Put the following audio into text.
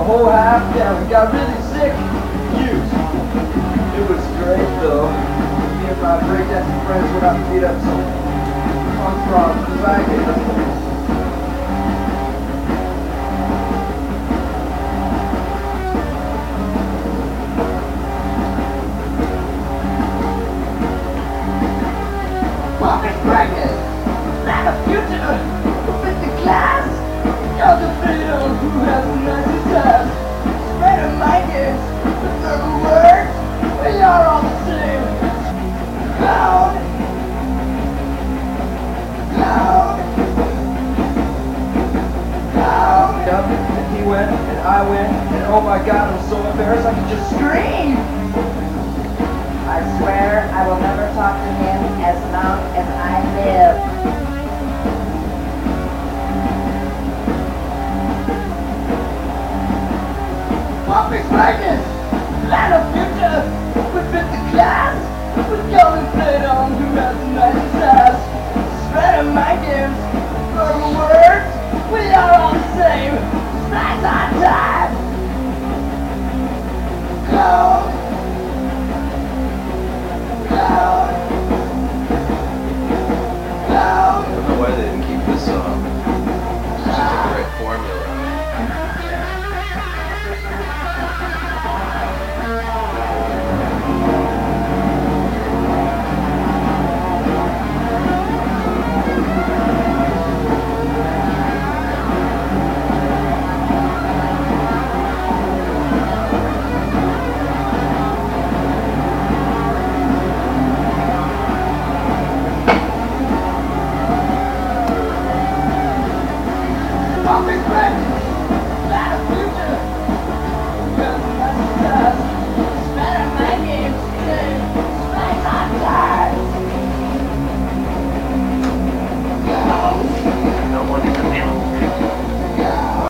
whole half. Yeah, we got really sick. Used. It was great though. Me and my breakdancing friends went out to beat up some punk rock wagons. Popping brackets, land of future, with the class, you're the freedom who has the nicest ass. Spreading my gifts, with the words, we are all the same. Loud, loud, loud. Up, and he went, and I went, and oh my god, I'm so embarrassed I could just scream. I swear I will never talk to him as long as I live. Popping brackets, land of future, with the class, with golden plate on who has the nicest ass. Spreading my gifts, for words, we are all the same. Smash on time. Go.